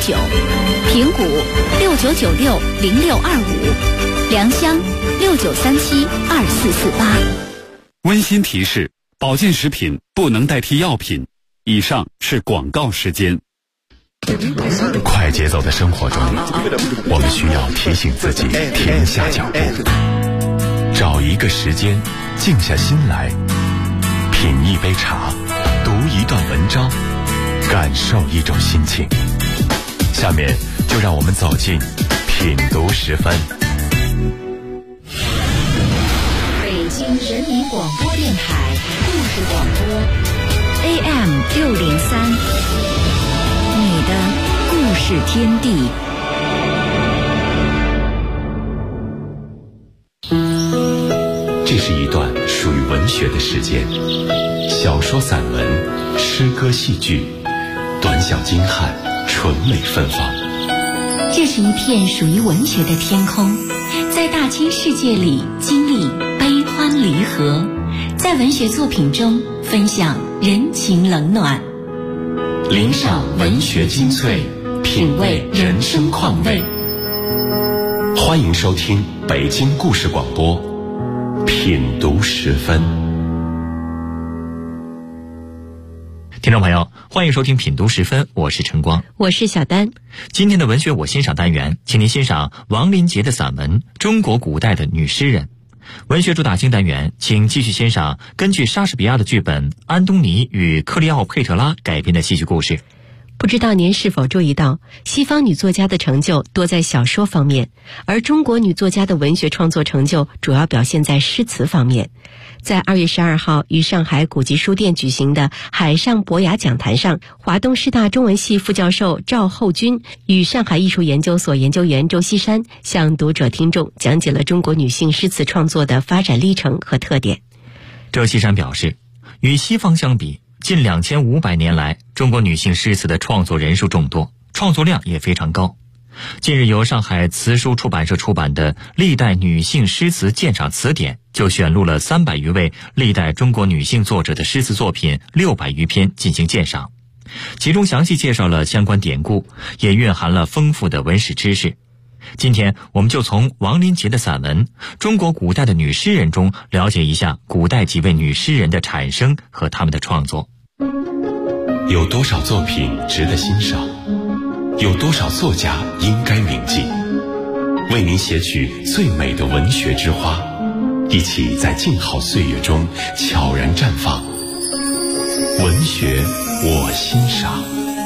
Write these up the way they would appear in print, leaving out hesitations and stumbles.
平谷69960625，良乡69372448。 温馨提示：保健食品不能代替药品。以上是广告时间。 快节奏的生活中，我们需要提醒自己停下脚步，找一个时间静下心来，品一杯茶，读一段文章，感受一种心情。下面就让我们走进品读10分。 北京人民广播电台故事广播 AM 603，你的故事天地。 这是一段属于文学的时间，小说、散文、诗歌、戏剧，短小精悍，纯美芬芳。 这是一片属于文学的天空，在大千世界里经历悲欢离合，在文学作品中分享人情冷暖， 领赏文学精粹，品味人生况味。欢迎收听北京故事广播品读10分。 听众朋友，欢迎收听品读10分，我是晨光， 我是小丹。 今天的文学我欣赏单元，请您欣赏王林杰的散文《中国古代的女诗人》。文学主打星单元，请继续欣赏根据莎士比亚的剧本《安东尼与克利奥佩特拉》改编的戏剧故事。 不知道您是否注意到，西方女作家的成就多在小说方面，而中国女作家的文学创作成就主要表现在诗词方面。在2月12号于上海古籍书店举行的海上博雅讲坛上，华东师大中文系副教授赵厚军与上海艺术研究所研究员周锡山向读者听众讲解了中国女性诗词创作的发展历程和特点。 周锡山表示，与西方相比，近2500年来，中国女性诗词的创作人数众多，创作量也非常高。近日由上海词书出版社出版的《历代女性诗词鉴赏词典》就选录了300余位历代中国女性作者的诗词作品600余篇进行鉴赏，其中详细介绍了相关典故，也蕴含了丰富的文史知识。今天我们就从王林杰的散文《中国古代的女诗人》中了解一下古代几位女诗人的产生和她们的创作。 有多少作品值得欣赏？有多少作家应该铭记？为您写取最美的文学之花，一起在静好岁月中悄然绽放。文学我欣赏。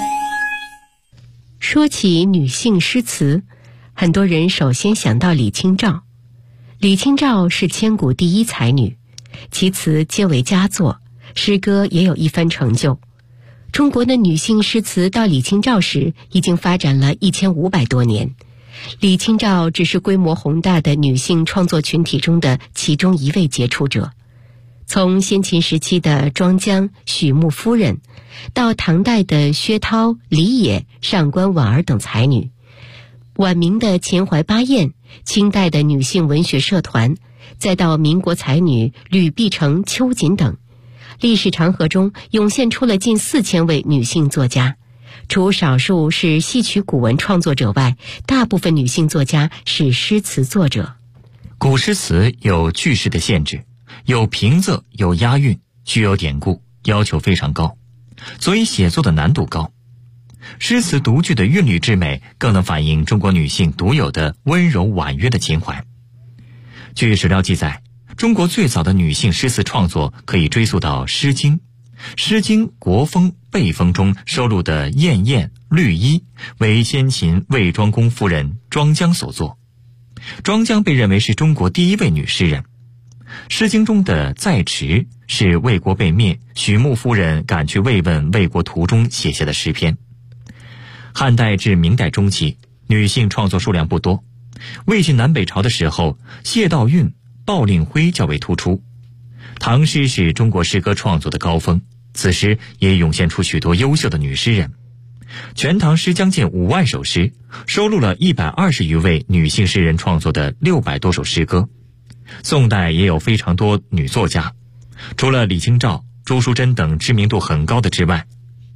说起女性诗词，很多人首先想到李清照。李清照是千古第一才女，其词皆为佳作，诗歌也有一番成就。中国的女性诗词到李清照时已经发展了1500多年，李清照只是规模宏大的女性创作群体中的其中一位杰出者。从先秦时期的庄姜、许穆夫人，到唐代的薛涛、李野、上官婉儿等才女，晚明的钱怀八艳，清代的女性文学社团，再到民国才女吕碧城、秋瑾等，历史长河中涌现出了近4000位女性作家。除少数是戏曲古文创作者外，大部分女性作家是诗词作者。 古诗词有句式的限制，有平仄，有押韵，具有典故，要求非常高，所以写作的难度高。诗词独具的韵律之美，更能反映中国女性独有的温柔婉约的情怀。据史料记载，中国最早的女性诗词创作可以追溯到《诗经》。《诗经·国风·备风》中收录的《燕燕》《绿衣》为先秦魏庄公夫人庄姜所作。庄姜被认为是中国第一位女诗人。《诗经》中的《在池》是魏国被灭，许穆夫人赶去慰问魏国途中写下的诗篇。汉代至明代中期，女性创作数量不多。魏晋南北朝的时候，谢道韫、鲍令辉较为突出。唐诗是中国诗歌创作的高峰，此时也涌现出许多优秀的女诗人。全唐诗将近5万首诗，收录了120余位女性诗人创作的600多首诗歌。宋代也有非常多女作家，除了李清照、朱淑珍等知名度很高的之外，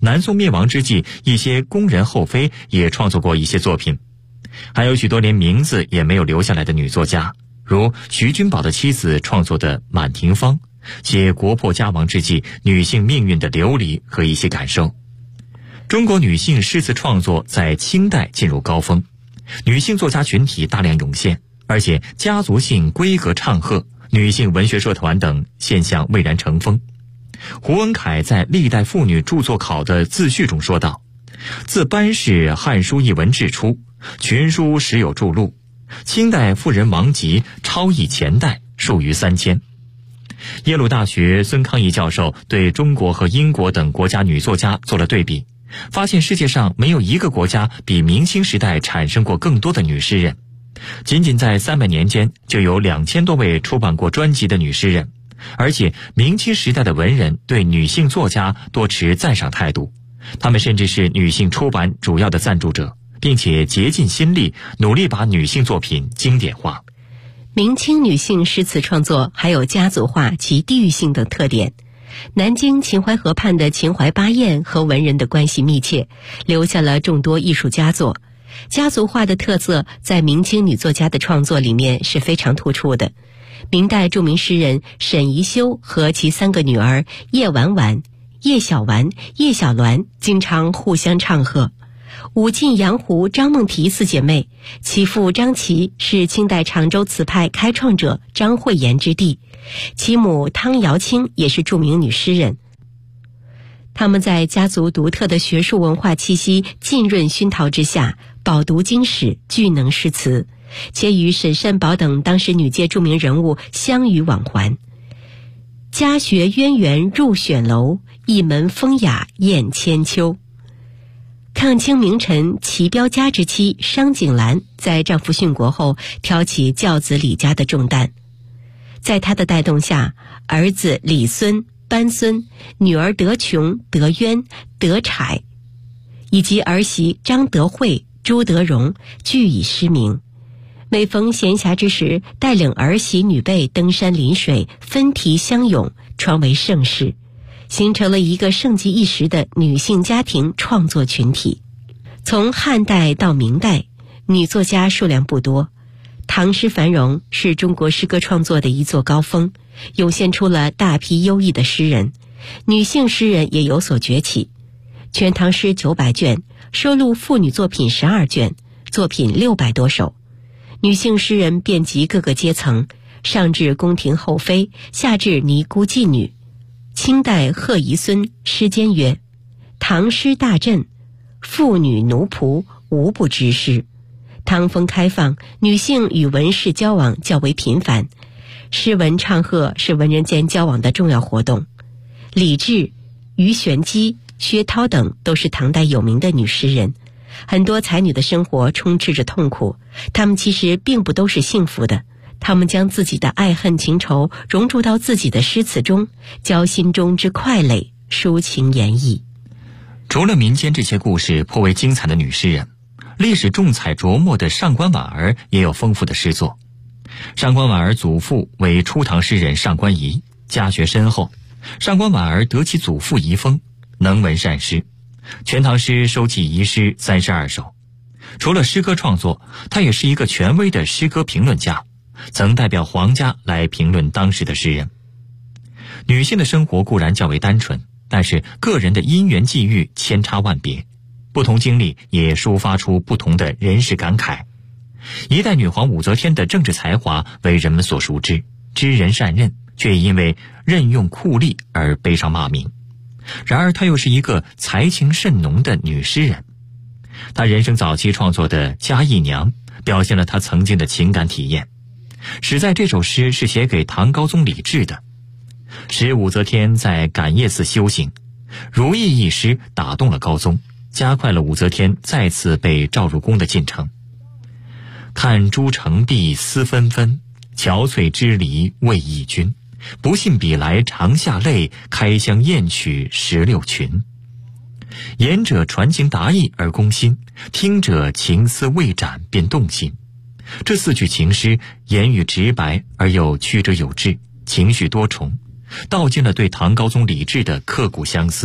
南宋灭亡之际，一些宫人后妃也创作过一些作品，还有许多连名字也没有留下来的女作家，如徐君宝的妻子创作的《满庭芳》，写国破家亡之际女性命运的流离和一些感受。中国女性诗词创作在清代进入高峰，女性作家群体大量涌现，而且家族性规格唱和，女性文学社团等现象蔚然成风。胡文凯在《历代妇女著作考》的自序中说道：自班氏《汉书艺文志》出，群书时有著录，清代妇人王集超逸前代，数于3000。耶鲁大学孙康义教授对中国和英国等国家女作家做了对比，发现世界上没有一个国家比明清时代产生过更多的女诗人，仅仅在300年间就有2000多位出版过专辑的女诗人，而且明清时代的文人对女性作家多持赞赏态度，他们甚至是女性出版主要的赞助者，并且竭尽心力努力把女性作品经典化。 明清女性诗词创作还有家族化及地域性的特点。南京秦淮河畔的秦淮八艳和文人的关系密切，留下了众多艺术佳作。家族化的特色在明清女作家的创作里面是非常突出的。明代著名诗人沈宜修和其3个女儿叶婉婉、叶小婉、叶小鸾经常互相唱和。武进杨湖张梦啼4姐妹，其父张琦是清代常州词派开创者张惠言之弟，其母汤瑶卿也是著名女诗人。他们在家族独特的学术文化气息浸润熏陶之下，饱读经史，巨能诗词，且与沈善宝等当时女界著名人物相与往还。家学渊源入选楼，一门风雅艳千秋。抗清名臣齐彪家之妻商景兰在丈夫殉国后挑起教子李家的重担，在她的带动下，儿子李孙、班孙、女儿德琼、德渊、德彩以及儿媳张德惠、朱德荣俱以诗名。每逢闲暇之时，带领儿媳女辈登山临水，分题相咏，传为盛事，形成了一个盛极一时的女性家庭创作群体。从汉代到明代，女作家数量不多，唐诗繁荣是中国诗歌创作的一座高峰，涌现出了大批优异的诗人，女性诗人也有所崛起。全唐诗900卷，收录妇女作品12卷，作品600多首。女性诗人遍及各个阶层，上至宫廷后妃，下至尼姑妓女。清代贺宜孙诗间曰：唐诗大振，妇女奴仆无不知诗。唐风开放，女性与文士交往较为频繁，诗文唱和是文人间交往的重要活动。李治、于玄机、薛涛等都是唐代有名的女诗人。很多才女的生活充斥着痛苦，她们其实并不都是幸福的，她们将自己的爱恨情仇融入到自己的诗词中，教心中之快累，抒情言意。 除了民间这些故事颇为精彩的女诗人，历史重彩琢磨的上官婉儿也有丰富的诗作。上官婉儿祖父为初唐诗人上官仪，家学深厚，上官婉儿得其祖父遗风，能文善诗，全唐诗收记遗诗32首。除了诗歌创作，他也是一个权威的诗歌评论家，曾代表皇家来评论当时的诗人。女性的生活固然较为单纯，但是个人的因缘际遇千差万别，不同经历也抒发出不同的人世感慨。一代女皇武则天的政治才华为人们所熟知，知人善任，却因为任用酷吏而悲伤骂名。然而她又是一个才情甚浓的女诗人。她人生早期创作的《嘉义娘》表现了她曾经的情感体验。实在这首诗是写给唐高宗李治的，使武则天在感业寺修行，如意一诗打动了高宗，加快了武则天再次被召入宫的进程。看朱成碧思纷纷，憔悴支离为义君。不信比来长下泪，开箱验取16群。言者传情达意而攻心，听者情思未展便动心。这4句情诗言语直白而又曲折有致，情绪多重，道尽了对唐高宗李治的刻骨相思，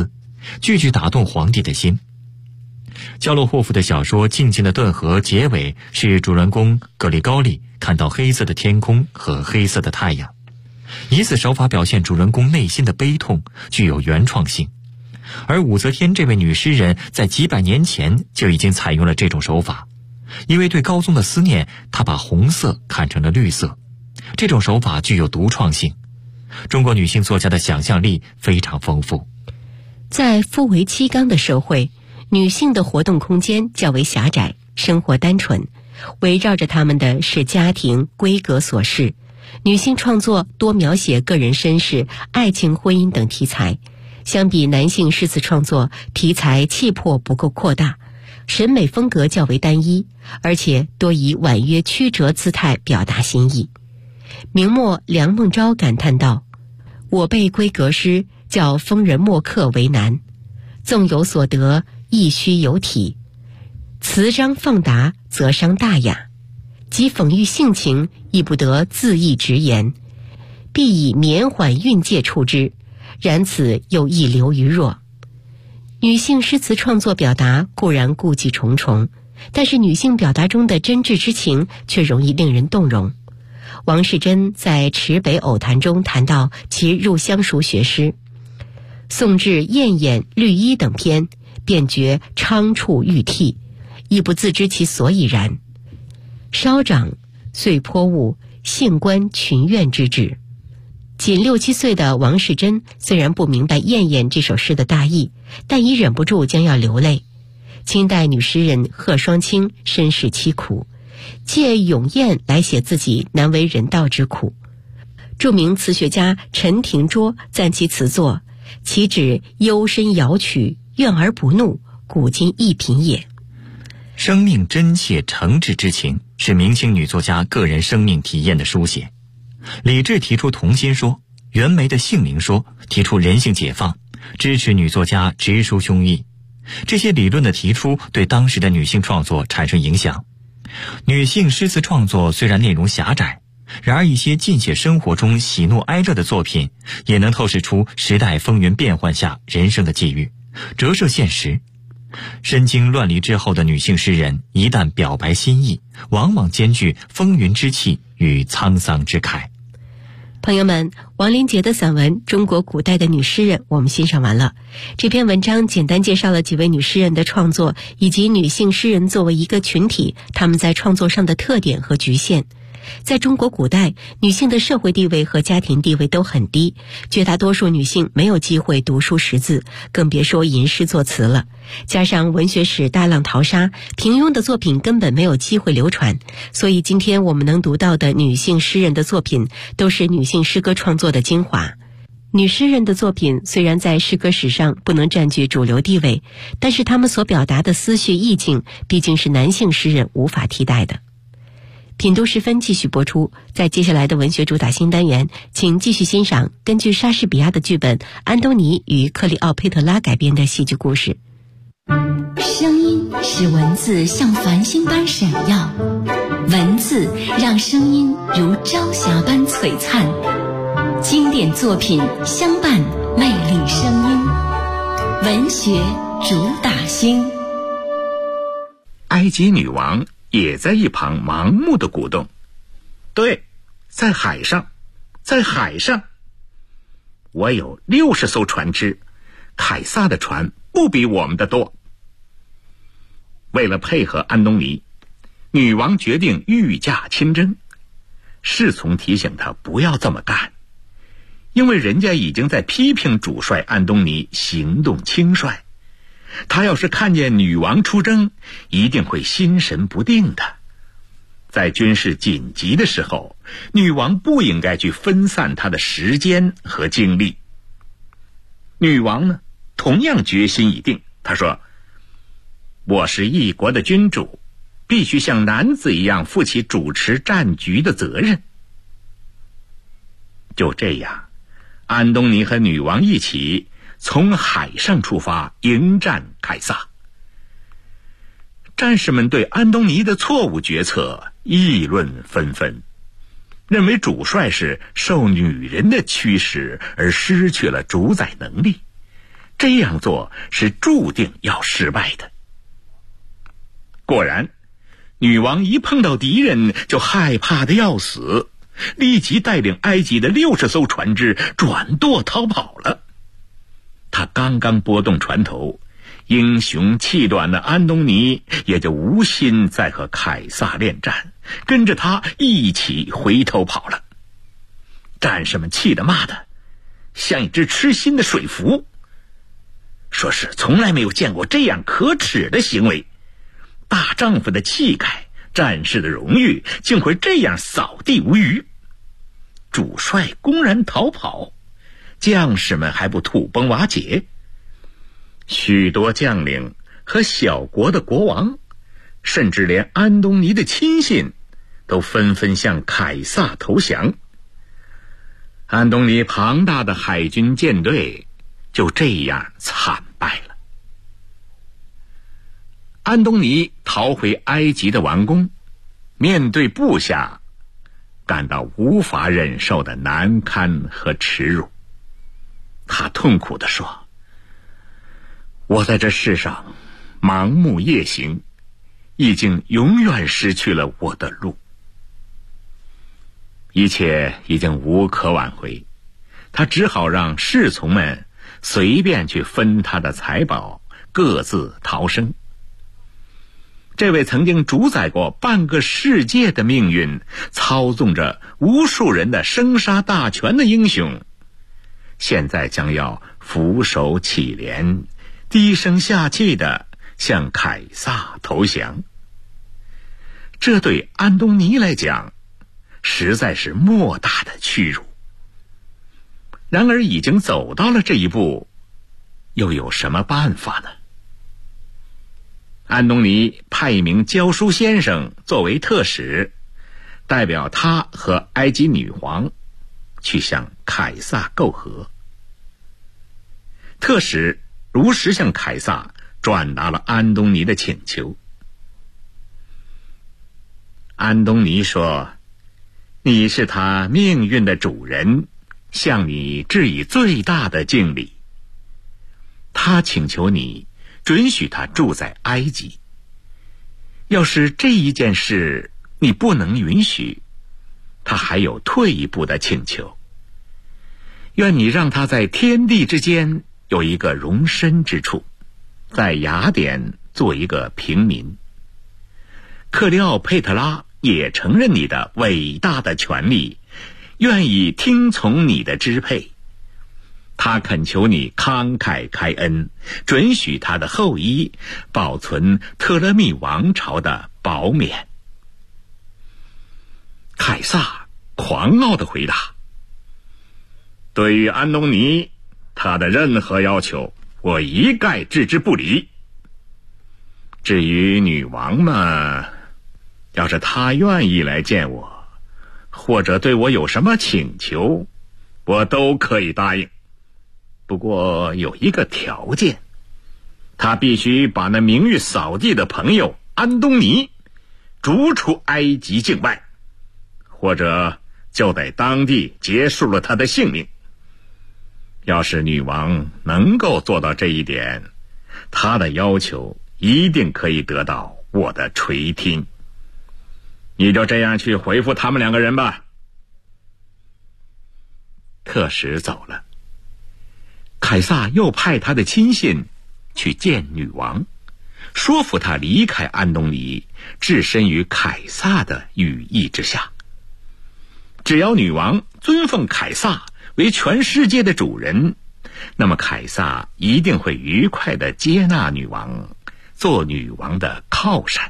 句句打动皇帝的心。焦洛霍夫的小说《静静的顿河》结尾是主人公格里高利看到黑色的天空和黑色的太阳，以此手法表现主人公内心的悲痛，具有原创性。而武则天这位女诗人在几百年前就已经采用了这种手法，因为对高宗的思念，她把红色看成了绿色，这种手法具有独创性。中国女性作家的想象力非常丰富。 在夫为妻纲的社会，女性的活动空间较为狭窄，生活单纯，围绕着她们的是家庭、闺阁琐事。女性创作多描写个人身世、爱情、婚姻等题材，相比男性诗词创作，题材气魄不够扩大，审美风格较为单一，而且多以婉约曲折姿态表达心意。明末梁孟昭感叹道：“我辈闺阁诗，较疯人墨客为难，纵有所得，亦须有体。词章放达，则伤大雅；即讽喻性情，亦不得恣意直言，必以绵缓韵介处之。然此又亦流于弱。”女性诗词创作表达固然顾忌重重，但是女性表达中的真挚之情却容易令人动容。王世贞在《池北偶谈》中谈到其入乡塾学诗，宋至燕眼、绿衣等篇，便觉昌处欲涕，亦不自知其所以然。稍长，遂颇悟性观群怨之志。仅6、7岁的王世贞虽然不明白《燕燕》这首诗的大意，但已忍不住将要流泪。清代女诗人贺双清身世凄苦，借咏燕来写自己难为人道之苦。著名词学家陈廷桌赞其词作：“其指幽深瑶曲，怨而不怒，古今一品也。” 生命真切诚挚之情是明清女作家个人生命体验的书写。李治提出同心说，袁枚的姓名说提出人性解放，支持女作家直抒胸臆。这些理论的提出对当时的女性创作产生影响。女性诗词创作虽然内容狭窄，然而一些尽写生活中喜怒哀乐的作品，也能透视出时代风云变幻下人生的际遇，折射现实。身经乱离之后的女性诗人，一旦表白心意，往往兼具风云之气与沧桑之慨。 朋友们，王林杰的散文《中国古代的女诗人》我们欣赏完了。这篇文章简单介绍了几位女诗人的创作，以及女性诗人作为一个群体，她们在创作上的特点和局限。在中国古代，女性的社会地位和家庭地位都很低，绝大多数女性没有机会读书识字，更别说吟诗作词了。加上文学史大浪淘沙，平庸的作品根本没有机会流传，所以今天我们能读到的女性诗人的作品，都是女性诗歌创作的精华。女诗人的作品虽然在诗歌史上不能占据主流地位，但是她们所表达的思绪意境，毕竟是男性诗人无法替代的。品读时分继续播出，在接下来的文学主打新单元，请继续欣赏根据莎士比亚的剧本《安东尼与克里奥佩特拉》改编的戏剧故事。 声音使文字像繁星般闪耀，文字让声音如朝霞般璀璨。经典作品相伴，魅力声音，文学主打星。 埃及女王也在一旁盲目的鼓动。对，在海上，在海上，我有60艘船只，凯撒的船不比我们的多。为了配合安东尼，女王决定御驾亲征。侍从提醒她不要这么干，因为人家已经在批评主帅安东尼行动轻率。他要是看见女王出征，一定会心神不定的。在军事紧急的时候，女王不应该去分散她的时间和精力。女王呢，同样决心已定。她说：“我是一国的君主，必须像男子一样负起主持战局的责任。”就这样，安东尼和女王一起从海上出发迎战凯撒。战士们对安东尼的错误决策议论纷纷，认为主帅是受女人的驱使而失去了主宰能力， 这样做是注定要失败的。果然，女王一碰到敌人就害怕得要死，立即带领埃及的60艘船只转舵逃跑了。他刚刚拨动船头，英雄气短的安东尼也就无心再和凯撒恋战，跟着他一起回头跑了。战士们气得骂他像一只痴心的水蝠，说是从来没有见过这样可耻的行为，大丈夫的气概，战士的荣誉竟会这样扫地无余。主帅公然逃跑，将士们还不土崩瓦解？许多将领和小国的国王，甚至连安东尼的亲信都纷纷向凯撒投降。安东尼庞大的海军舰队就这样惨败了。安东尼逃回埃及的王宫，面对部下，感到无法忍受的难堪和耻辱。他痛苦地说：我在这世上盲目夜行，已经永远失去了我的路。一切已经无可挽回，他只好让侍从们随便去分他的财宝，各自逃生。这位曾经主宰过半个世界的命运，操纵着无数人的生杀大权的英雄，现在将要俯首乞怜，低声下气地向凯撒投降。这对安东尼来讲实在是莫大的屈辱。然而已经走到了这一步，又有什么办法呢？安东尼派一名教书先生作为特使，代表他和埃及女皇去向凯撒媾和。特使如实向凯撒转达了安东尼的请求。安东尼说：你是他命运的主人，向你致以最大的敬礼。他请求你准许他住在埃及。要是这一件事你不能允许，他还有退一步的请求，愿你让他在天地之间有一个容身之处，在雅典做一个平民。克里奥佩特拉也承认你的伟大的权利，愿意听从你的支配。他恳求你慷慨开恩，准许他的后裔保存特勒密王朝的保冕。凯撒狂傲地回答：对于安东尼，他的任何要求我一概置之不理。至于女王嘛，要是她愿意来见我，或者对我有什么请求，我都可以答应。不过有一个条件，他必须把那名誉扫地的朋友安东尼逐出埃及境外，或者就在当地结束了他的性命。要是女王能够做到这一点，她的要求一定可以得到我的垂听。你就这样去回复他们2个人吧。特使走了，凯撒又派他的亲信去见女王，说服他离开安东尼，置身于凯撒的羽翼之下。只要女王尊奉凯撒为全世界的主人，那么凯撒一定会愉快地接纳女王，做女王的靠山。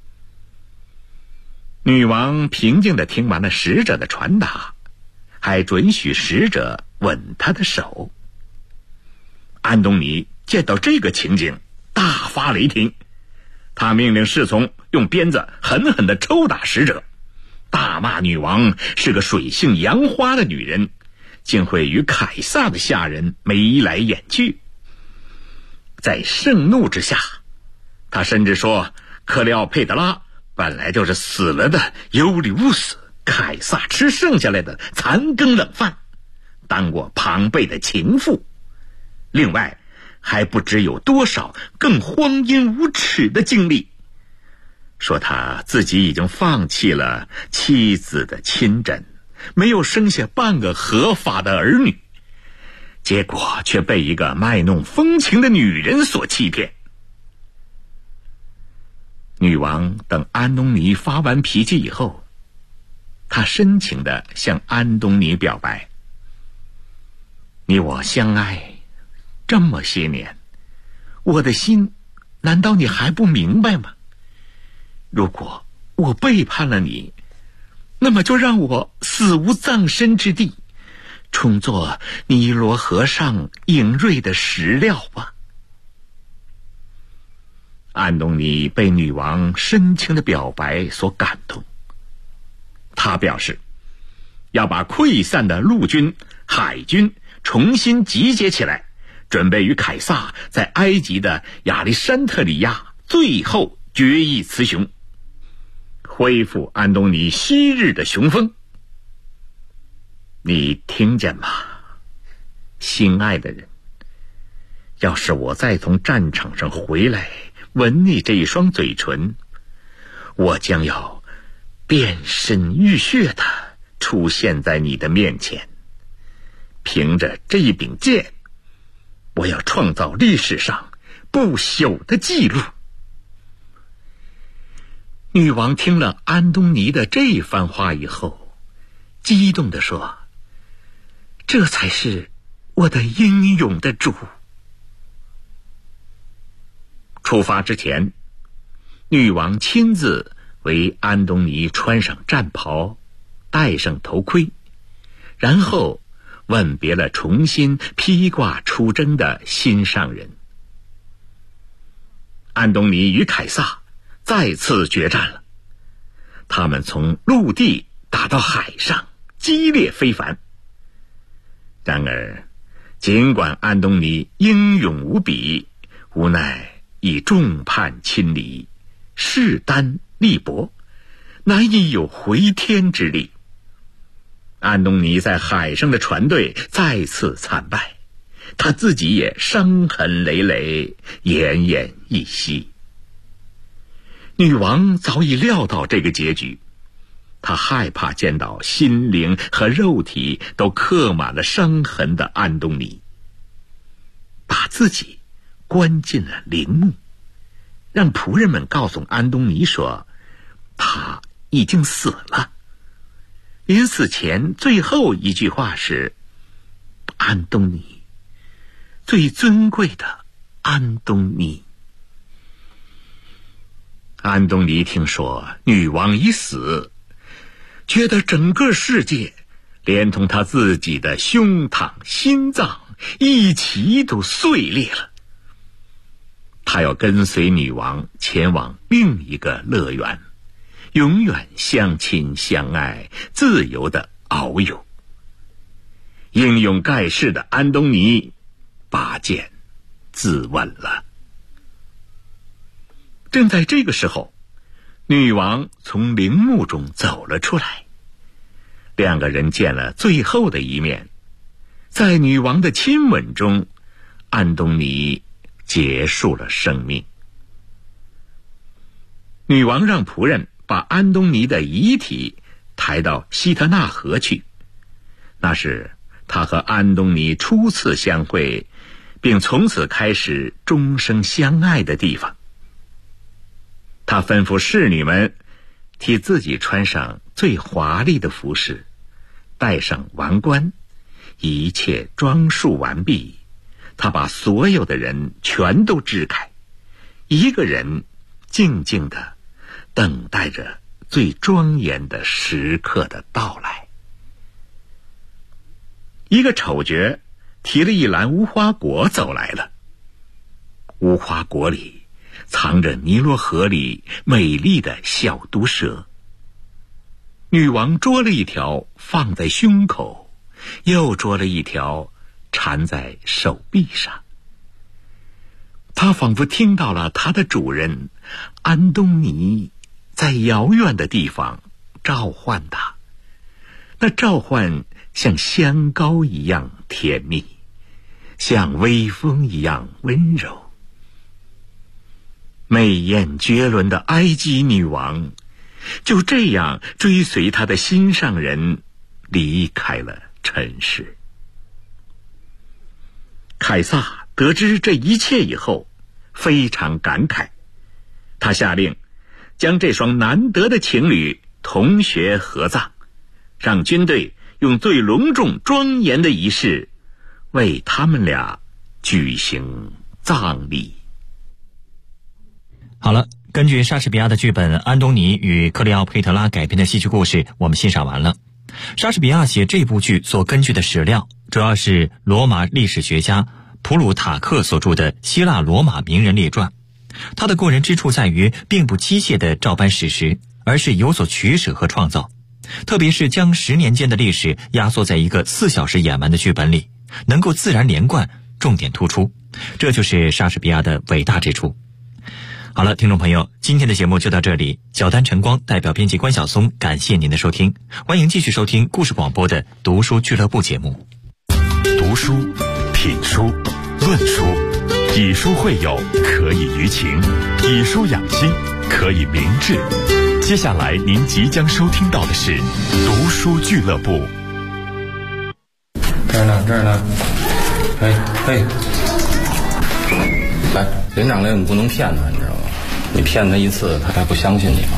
女王平静地听完了使者的传达，还准许使者吻她的手。安东尼见到这个情景，大发雷霆，他命令侍从用鞭子狠狠地抽打使者，大骂女王是个水性杨花的女人，竟会与凯撒的下人眉来眼去。在盛怒之下，他甚至说克里奥佩德拉本来就是死了的尤里乌斯，凯撒吃剩下来的残羹冷饭，当过庞贝的情妇。另外还不知有多少更荒淫无耻的经历，说他自己已经放弃了妻子的亲枕，没有生下半个合法的儿女，结果却被一个卖弄风情的女人所欺骗。女王等安东尼发完脾气以后，她深情地向安东尼表白：你我相爱这么些年，我的心难道你还不明白吗？如果我背叛了你，那么就让我死无葬身之地，充作尼罗河上隐锐的石料吧。安东尼被女王深情的表白所感动，他表示要把溃散的陆军、海军重新集结起来，准备与凯撒在埃及的亚历山特里亚最后决一雌雄，恢复安东尼昔日的雄风。你听见吗，心爱的人？要是我再从战场上回来吻你这一双嘴唇，我将要变身浴血地出现在你的面前。凭着这一柄剑，我要创造历史上不朽的记录。女王听了安东尼的这番话以后，激动地说：这才是我的英勇的主。出发之前，女王亲自为安东尼穿上战袍，戴上头盔，然后吻别了重新披挂出征的心上人。安东尼与凯撒再次决战了，他们从陆地打到海上，激烈非凡。然而尽管安东尼英勇无比，无奈已众叛亲离，势单力薄，难以有回天之力。安东尼在海上的船队再次惨败，他自己也伤痕累累，奄奄一息。女王早已料到这个结局，她害怕见到心灵和肉体都刻满了伤痕的安东尼，把自己关进了陵墓，让仆人们告诉安东尼说他已经死了。临死前最后一句话是：安东尼，最尊贵的安东尼。安东尼听说女王已死，觉得整个世界连同他自己的胸膛、心脏一起都碎裂了。他要跟随女王前往另一个乐园，永远相亲相爱，自由的遨游。英勇盖世的安东尼拔剑自刎了。正在这个时候，女王从陵墓中走了出来，两个人见了最后的一面。在女王的亲吻中，安东尼结束了生命。女王让仆人把安东尼的遗体抬到西特纳河去，那是他和安东尼初次相会，并从此开始终生相爱的地方。他吩咐侍女们替自己穿上最华丽的服饰，戴上王冠，一切装束完毕，他把所有的人全都支开，一个人静静地等待着最庄严的时刻的到来。一个丑角提了一篮无花果走来了，无花果里藏着尼罗河里美丽的小毒蛇。女王捉了一条放在胸口，又捉了一条缠在手臂上。她仿佛听到了她的主人安东尼在遥远的地方召唤她，那召唤像香膏一样甜蜜， 像微风一样温柔。媚艳绝伦的埃及女王就这样追随她的心上人离开了尘世。凯撒得知这一切以后非常感慨，他下令将这双难得的情侣同穴合葬，让军队用最隆重庄严的仪式为他们俩举行葬礼。 好了，根据莎士比亚的剧本《安东尼与克利奥佩特拉》改编的戏剧故事我们欣赏完了。莎士比亚写这部剧所根据的史料主要是罗马历史学家普鲁塔克所著的《希腊罗马名人列传》。他的过人之处在于并不机械地照搬史实，而是有所取舍和创造，特别是将10年间的历史压缩在一个4小时演完的剧本里，能够自然连贯，重点突出，这就是莎士比亚的伟大之处。好了，听众朋友，今天的节目就到这里。小丹晨光代表编辑关晓松，感谢您的收听，欢迎继续收听故事广播的读书俱乐部节目。 读书、品书、论书，以书会友，可以娱情；以书养心，可以明志。接下来您即将收听到的是读书俱乐部。 这儿呢，嘿，来，连长来，你不能骗他，你知道吗？你骗他一次，他还不相信你吗？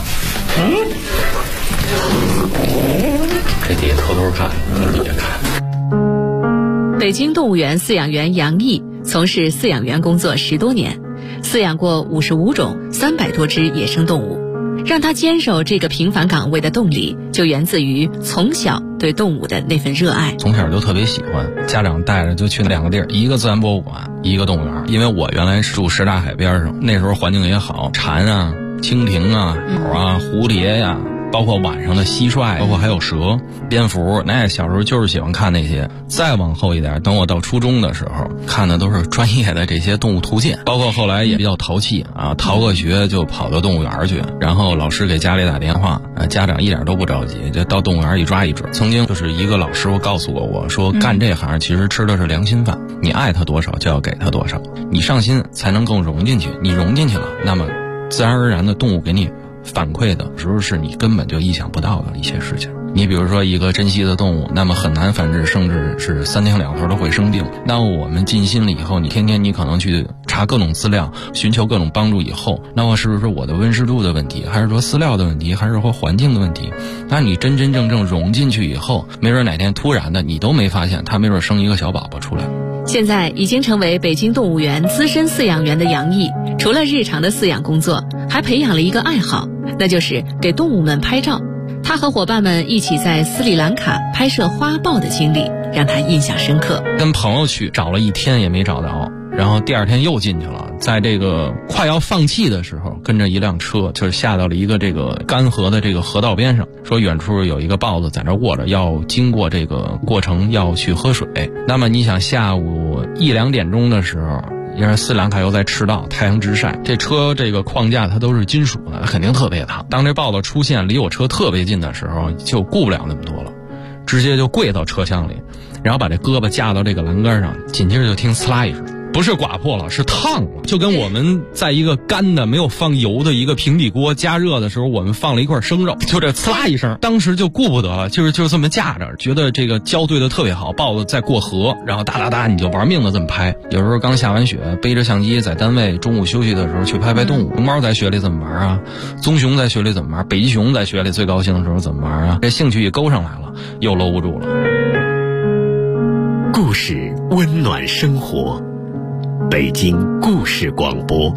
这底下偷偷看，底下看。 北京动物园饲养员杨毅从事饲养员工作10多年，饲养过55种300多只野生动物。让他坚守这个平凡岗位的动力，就源自于从小对动物的那份热爱。 从小就特别喜欢，家长带着就去2个地儿，一个自然博物馆，一个动物园。因为我原来是住什刹海边上，那时候环境也好，蝉啊、蜻蜓啊、鸟啊、蝴蝶呀，包括晚上的蟋蟀，包括还有蛇、蝙蝠，那小时候就是喜欢看那些。再往后一点，等我到初中的时候，看的都是专业的这些动物图鉴，包括后来也比较淘气啊，逃个学就跑到动物园去，然后老师给家里打电话，家长一点都不着急，就到动物园一抓一只。曾经就是一个老师傅告诉过我说，干这行其实吃的是良心饭，你爱他多少就要给他多少，你上心才能更融进去，你融进去了，那么自然而然的动物给你反馈的时候是你根本就意想不到的一些事情。你比如说一个珍稀的动物，那么很难繁殖，甚至是3天2头都会生病。那我们尽心了以后，你天天你可能去查各种资料，寻求各种帮助以后，那么是不是我的温湿度的问题，还是说饲料的问题，还是说环境的问题？那你真真正正融进去以后，没准哪天突然的你都没发现，它没准生一个小宝宝出来。 现在已经成为北京动物园资深饲养员的杨毅，除了日常的饲养工作，还培养了一个爱好，那就是给动物们拍照。他和伙伴们一起在斯里兰卡拍摄花豹的经历让他印象深刻。 跟朋友去找了1天也没找着，然后第2天又进去了，在这个快要放弃的时候，跟着一辆车就是下到了一个这个干涸的这个河道边上，说远处有一个豹子在那卧着，要经过这个过程要去喝水。那么你想下午1、2点钟的时候，因为斯里兰卡又在赤道，太阳直晒，这车这个框架它都是金属的，它肯定特别烫。当这豹子出现离我车特别近的时候，就顾不了那么多了，直接就跪到车厢里，然后把这胳膊架到这个栏杆上，紧接着就听呲啦一声，不是刮破了，是烫了，就跟我们在一个干的没有放油的一个平底锅加热的时候，我们放了一块生肉，就这呲啦一声，当时就顾不得了，就是这么架着，觉得这个胶对的特别好，豹子在过河，然后哒哒哒你就玩命的这么拍。有时候刚下完雪，背着相机在单位中午休息的时候去拍拍动物。熊猫在雪里怎么玩啊？棕熊在雪里怎么玩？北极熊在雪里最高兴的时候怎么玩啊？这兴趣一勾上来了，又搂不住了。 故事温暖生活，北京故事广播。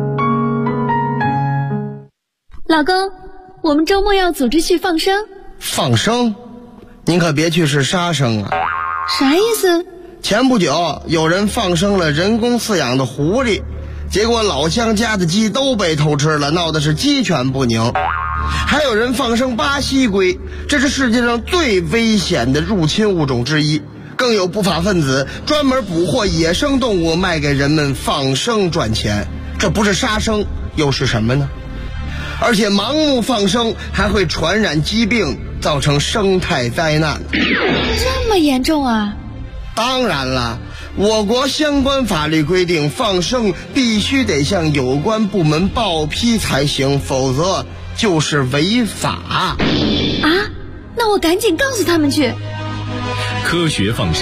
老公，我们周末要组织去放生。 放生？您可别去是杀生啊！ 啥意思？ 前不久有人放生了人工饲养的狐狸，结果老乡家的鸡都被偷吃了，闹的是鸡犬不宁。还有人放生巴西龟，这是世界上最危险的入侵物种之一。更有不法分子专门捕获野生动物卖给人们放生赚钱，这不是杀生又是什么呢？而且盲目放生还会传染疾病，造成生态灾难。 这么严重啊？ 当然了， 我国相关法律规定，放生必须得向有关部门报批才行，否则就是违法。 啊，那我赶紧告诉他们去。 科学放生。